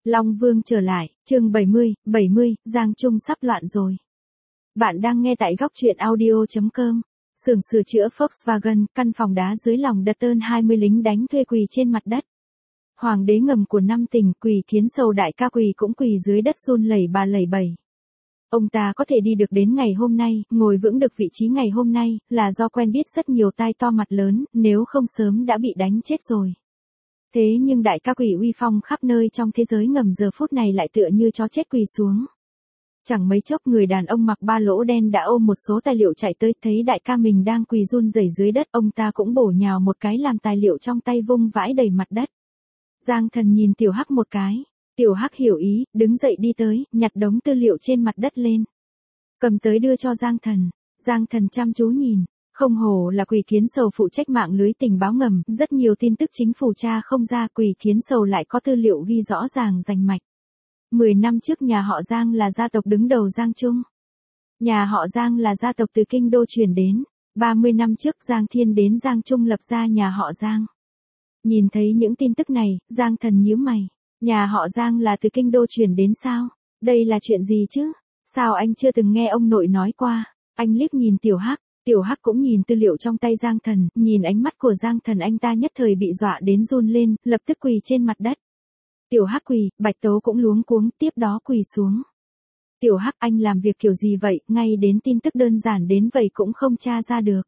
Long Vương trở lại, chương 70, Giang Trung sắp loạn rồi. Bạn đang nghe tại góc truyện audio.com. Xưởng sửa chữa Volkswagen, căn phòng đá dưới lòng đất, hơn 20 lính đánh thuê quỳ trên mặt đất. Hoàng đế ngầm của năm tỉnh, Quỳ Kiến Sầu đại ca quỳ cũng quỳ dưới đất run lẩy bẩy. Ông ta có thể đi được đến ngày hôm nay, ngồi vững được vị trí ngày hôm nay, là do quen biết rất nhiều tai to mặt lớn, nếu không sớm đã bị đánh chết rồi. Thế nhưng đại ca quỷ uy phong khắp nơi trong thế giới ngầm giờ phút này lại tựa như chó chết quỳ xuống. Chẳng mấy chốc người đàn ông mặc ba lỗ đen đã ôm một số tài liệu chạy tới, thấy đại ca mình đang quỳ run rẩy dưới đất, ông ta cũng bổ nhào một cái làm tài liệu trong tay vung vãi đầy mặt đất. Giang Thần nhìn Tiểu Hắc một cái, Tiểu Hắc hiểu ý, đứng dậy đi tới, nhặt đống tư liệu trên mặt đất lên. Cầm tới đưa cho Giang Thần. Giang Thần chăm chú nhìn. Không hổ là Quỳ Kiến Sầu phụ trách mạng lưới tình báo ngầm, rất nhiều tin tức chính phủ tra không ra, Quỳ Kiến Sầu lại có tư liệu ghi rõ ràng rành mạch. 10 năm trước nhà họ Giang là gia tộc đứng đầu Giang Trung. Nhà họ Giang là gia tộc từ Kinh Đô chuyển đến. 30 năm trước Giang Thiên đến Giang Trung lập ra nhà họ Giang. Nhìn thấy những tin tức này, Giang Thần nhíu mày. Nhà họ Giang là từ Kinh Đô chuyển đến sao? Đây là chuyện gì chứ? Sao anh chưa từng nghe ông nội nói qua? Anh liếc nhìn Tiểu Hắc. Tiểu Hắc cũng nhìn tư liệu trong tay Giang Thần, nhìn ánh mắt của Giang Thần anh ta nhất thời bị dọa đến run lên, lập tức quỳ trên mặt đất. Tiểu Hắc quỳ, Bạch Tố cũng luống cuống, tiếp đó quỳ xuống. Tiểu Hắc, anh làm việc kiểu gì vậy, ngay đến tin tức đơn giản đến vậy cũng không tra ra được.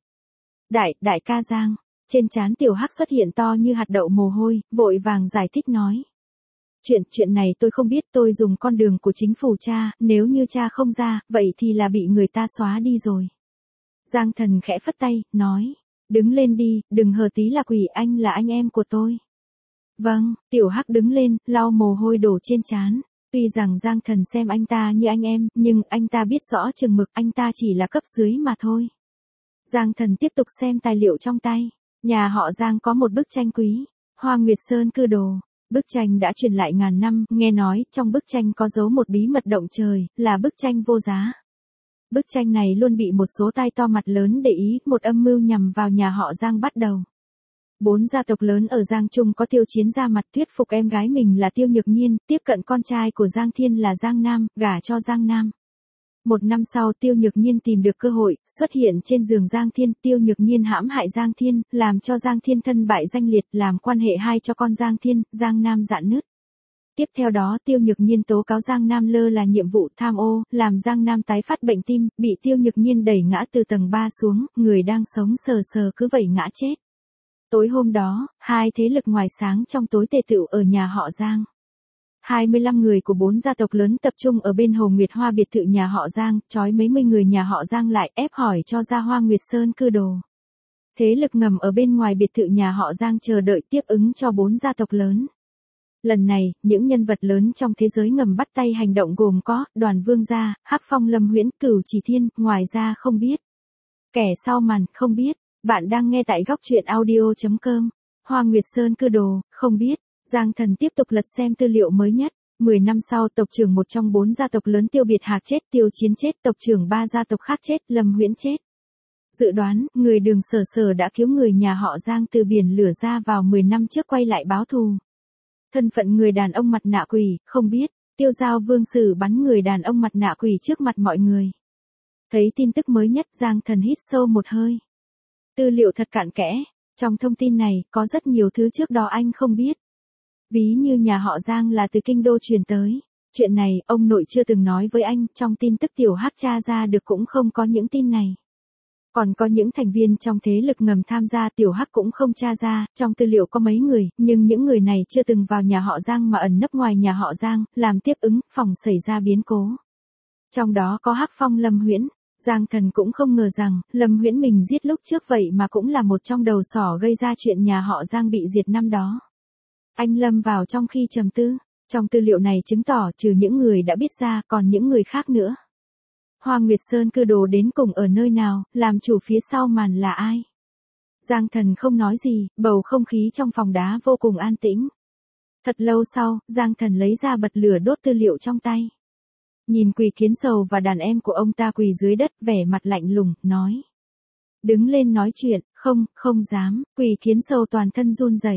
Đại ca Giang, trên trán Tiểu Hắc xuất hiện to như hạt đậu mồ hôi, vội vàng giải thích nói. Chuyện này tôi không biết, tôi dùng con đường của chính phủ tra, nếu như tra không ra, vậy thì là bị người ta xóa đi rồi. Giang Thần khẽ phất tay, nói, đứng lên đi, đừng hờ tí là quỷ, anh là anh em của tôi. Vâng, Tiểu Hắc đứng lên, lau mồ hôi đổ trên trán. Tuy rằng Giang Thần xem anh ta như anh em, nhưng anh ta biết rõ chừng mực, anh ta chỉ là cấp dưới mà thôi. Giang Thần tiếp tục xem tài liệu trong tay. Nhà họ Giang có một bức tranh quý, Hoa Nguyệt Sơn Cư Đồ. Bức tranh đã truyền lại ngàn năm, nghe nói, trong bức tranh có giấu một bí mật động trời, là bức tranh vô giá. Bức tranh này luôn bị một số tai to mặt lớn để ý, một âm mưu nhằm vào nhà họ Giang bắt đầu. 4 gia tộc lớn ở Giang Trung có Tiêu Chiến ra mặt thuyết phục em gái mình là Tiêu Nhược Nhiên, tiếp cận con trai của Giang Thiên là Giang Nam, gả cho Giang Nam. 1 năm sau Tiêu Nhược Nhiên tìm được cơ hội, xuất hiện trên giường Giang Thiên, Tiêu Nhược Nhiên hãm hại Giang Thiên, làm cho Giang Thiên thân bại danh liệt, làm quan hệ hai cho con Giang Thiên, Giang Nam rạn nứt. Tiếp theo đó Tiêu Nhược Nhiên tố cáo Giang Nam lơ là nhiệm vụ tham ô, làm Giang Nam tái phát bệnh tim, bị Tiêu Nhược Nhiên đẩy ngã từ tầng 3 xuống, người đang sống sờ sờ cứ vậy ngã chết. Tối hôm đó, hai thế lực ngoài sáng trong tối tề tựu ở nhà họ Giang. 25 người của 4 gia tộc lớn tập trung ở bên Hồ Nguyệt Hoa biệt thự nhà họ Giang, trói mấy mươi người nhà họ Giang lại, ép hỏi cho ra Hoa Nguyệt Sơn Cư Đồ. Thế lực ngầm ở bên ngoài biệt thự nhà họ Giang chờ đợi tiếp ứng cho 4 gia tộc lớn. Lần này, những nhân vật lớn trong thế giới ngầm bắt tay hành động gồm có Đoàn Vương Gia, Hắc Phong Lâm Huyễn, Cửu Chỉ Thiên, ngoài ra không biết. Kẻ sau màn, không biết. Bạn đang nghe tại góc truyện audio.com. Hoa Nguyệt Sơn Cư Đồ, không biết. Giang Thần tiếp tục lật xem tư liệu mới nhất. 10 năm sau tộc trưởng một trong 4 gia tộc lớn Tiêu Biệt Hạc chết, Tiêu Chiến chết, tộc trưởng 3 gia tộc khác chết, Lâm Huyễn chết. Dự đoán, người Đường Sở Sở đã cứu người nhà họ Giang từ biển lửa ra vào 10 năm trước quay lại báo thù. Thân phận người đàn ông mặt nạ quỷ, không biết. Tiêu Giao Vương Sử bắn người đàn ông mặt nạ quỷ trước mặt mọi người. Thấy tin tức mới nhất, Giang Thần hít sâu một hơi. Tư liệu thật cặn kẽ, trong thông tin này, có rất nhiều thứ trước đó anh không biết. Ví như nhà họ Giang là từ Kinh Đô truyền tới. Chuyện này, ông nội chưa từng nói với anh, trong tin tức Tiểu Hắc tra ra được cũng không có những tin này. Còn có những thành viên trong thế lực ngầm tham gia Tiểu Hắc cũng không tra ra, trong tư liệu có mấy người, nhưng những người này chưa từng vào nhà họ Giang mà ẩn nấp ngoài nhà họ Giang, làm tiếp ứng, phòng xảy ra biến cố. Trong đó có Hắc Phong Lâm Huyễn. Giang Thần cũng không ngờ rằng, Lâm Huyễn mình giết lúc trước vậy mà cũng là một trong đầu sỏ gây ra chuyện nhà họ Giang bị diệt năm đó. Anh lâm vào trong khi trầm tư, trong tư liệu này chứng tỏ trừ những người đã biết ra còn những người khác nữa. Hoa Nguyệt Sơn Cư Đồ đến cùng ở nơi nào, làm chủ phía sau màn là ai? Giang Thần không nói gì, bầu không khí trong phòng đá vô cùng an tĩnh. Thật lâu sau, Giang Thần lấy ra bật lửa đốt tư liệu trong tay. Nhìn Quỳ Kiến Sầu và đàn em của ông ta quỳ dưới đất, vẻ mặt lạnh lùng, nói. Đứng lên nói chuyện, không dám, Quỳ Kiến Sầu toàn thân run rẩy.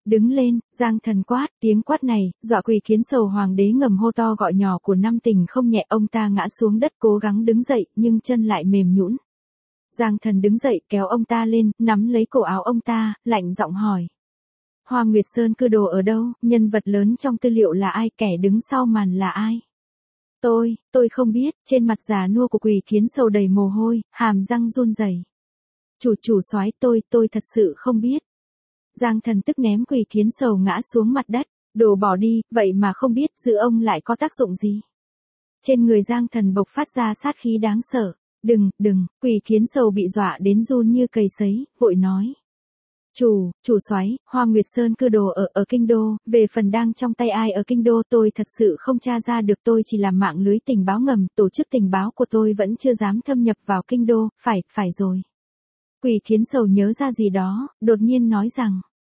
Đứng lên, Giang Thần quát, tiếng quát này, dọa Quỳ Kiến Sầu hoàng đế ngầm hô to gọi nhỏ của năm tình không nhẹ, ông ta ngã xuống đất cố gắng đứng dậy, nhưng chân lại mềm nhũn. Giang Thần đứng dậy kéo ông ta lên, nắm lấy cổ áo ông ta, lạnh giọng hỏi. Hoa Nguyệt Sơn cư đồ ở đâu, nhân vật lớn trong tư liệu là ai, kẻ đứng sau màn là ai? Tôi không biết, trên mặt già nua của Quỳ Kiến Sầu đầy mồ hôi, hàm răng run rẩy. Chủ soái, tôi thật sự không biết. Giang Thần tức ném Quỳ Kiến Sầu ngã xuống mặt đất, đồ bỏ đi, vậy mà không biết giữ ông lại có tác dụng gì. Trên người Giang Thần bộc phát ra sát khí đáng sợ. Đừng, Quỳ Kiến Sầu bị dọa đến run như cầy sấy, vội nói. Chủ soái, Hoa Nguyệt Sơn cư đồ ở Kinh Đô, về phần đang trong tay ai ở Kinh Đô tôi thật sự không tra ra được, tôi chỉ làm mạng lưới tình báo ngầm, tổ chức tình báo của tôi vẫn chưa dám thâm nhập vào Kinh Đô, phải rồi. Quỳ Kiến Sầu nhớ ra gì đó, đột nhiên nói rằng.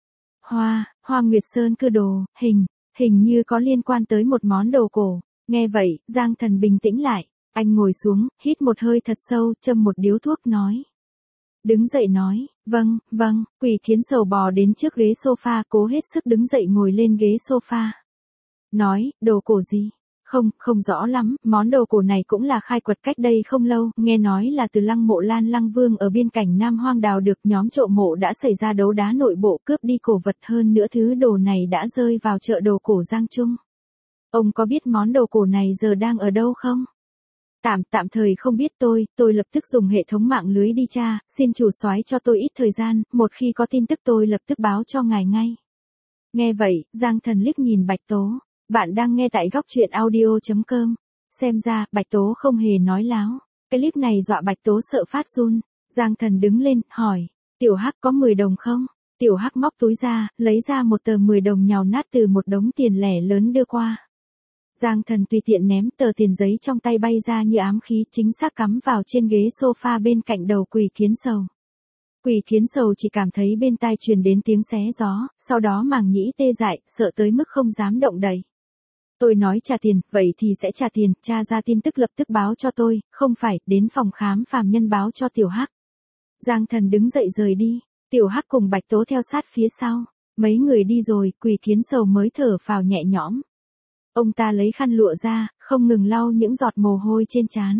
Hoa Nguyệt Sơn cư đồ, hình như có liên quan tới một món đồ cổ. Nghe vậy, Giang Thần bình tĩnh lại, anh ngồi xuống, hít một hơi thật sâu, châm một điếu thuốc nói. Đứng dậy nói, vâng, Quỳ Kiến Sầu bò đến trước ghế sofa, cố hết sức đứng dậy ngồi lên ghế sofa. Nói, đồ cổ gì? Không rõ lắm, món đồ cổ này cũng là khai quật cách đây không lâu, nghe nói là từ lăng mộ Lan Lăng Vương ở biên cảnh Nam Hoang đào được, nhóm trộm mộ đã xảy ra đấu đá nội bộ cướp đi cổ vật, hơn nữa thứ đồ này đã rơi vào chợ đồ cổ Giang Trung. Ông có biết món đồ cổ này giờ đang ở đâu không? Tạm thời không biết, tôi lập tức dùng hệ thống mạng lưới đi tra, xin chủ soái cho tôi ít thời gian, một khi có tin tức tôi lập tức báo cho ngài ngay. Nghe vậy, Giang Thần liếc nhìn Bạch Tố. Bạn đang nghe tại góc truyện audio.com. Xem ra, Bạch Tố không hề nói láo. Cái liếc này dọa Bạch Tố sợ phát run. Giang Thần đứng lên, hỏi. Tiểu Hắc có 10 đồng không? Tiểu Hắc móc túi ra, lấy ra một tờ 10 đồng nhào nát từ một đống tiền lẻ lớn đưa qua. Giang Thần tùy tiện ném tờ tiền giấy trong tay bay ra như ám khí, chính xác cắm vào trên ghế sofa bên cạnh đầu Quỳ Kiến Sầu. Quỳ Kiến Sầu chỉ cảm thấy bên tai truyền đến tiếng xé gió, sau đó màng nhĩ tê dại, sợ tới mức không dám động đậy. Tôi nói trả tiền, vậy thì sẽ trả tiền, tra ra tin tức lập tức báo cho tôi, không phải, đến phòng khám phàm nhân báo cho Tiểu Hắc. Giang Thần đứng dậy rời đi, Tiểu Hắc cùng Bạch Tố theo sát phía sau. Mấy người đi rồi, Quỳ Kiến Sầu mới thở phào nhẹ nhõm. Ông ta lấy khăn lụa ra, không ngừng lau những giọt mồ hôi trên trán.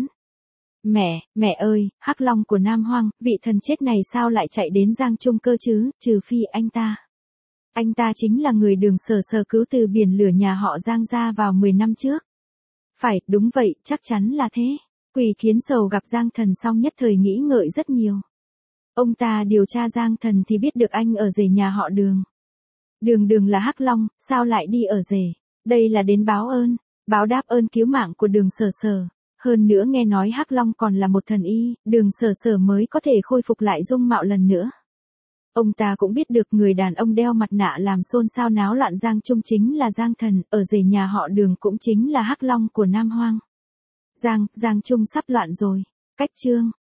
Mẹ ơi, Hắc Long của Nam Hoang, vị thần chết này sao lại chạy đến Giang Trung cơ chứ, trừ phi anh ta. Anh ta chính là người Đường Sở cứu từ biển lửa nhà họ Giang ra vào 10 năm trước. Phải, đúng vậy, chắc chắn là thế. Quỳ Kiến Sầu gặp Giang Thần xong nhất thời nghĩ ngợi rất nhiều. Ông ta điều tra Giang Thần thì biết được anh ở rể nhà họ Đường. Đường là Hắc Long, sao lại đi ở rể? Đây là đến báo đáp ơn cứu mạng của Đường Sở. Hơn nữa nghe nói Hắc Long còn là một thần y, Đường Sở mới có thể khôi phục lại dung mạo lần nữa. Ông ta cũng biết được người đàn ông đeo mặt nạ làm xôn xao náo loạn Giang Trung chính là Giang Thần, ở rể nhà họ Đường cũng chính là Hắc Long của Nam Hoang. Giang Trung sắp loạn rồi. Cách chương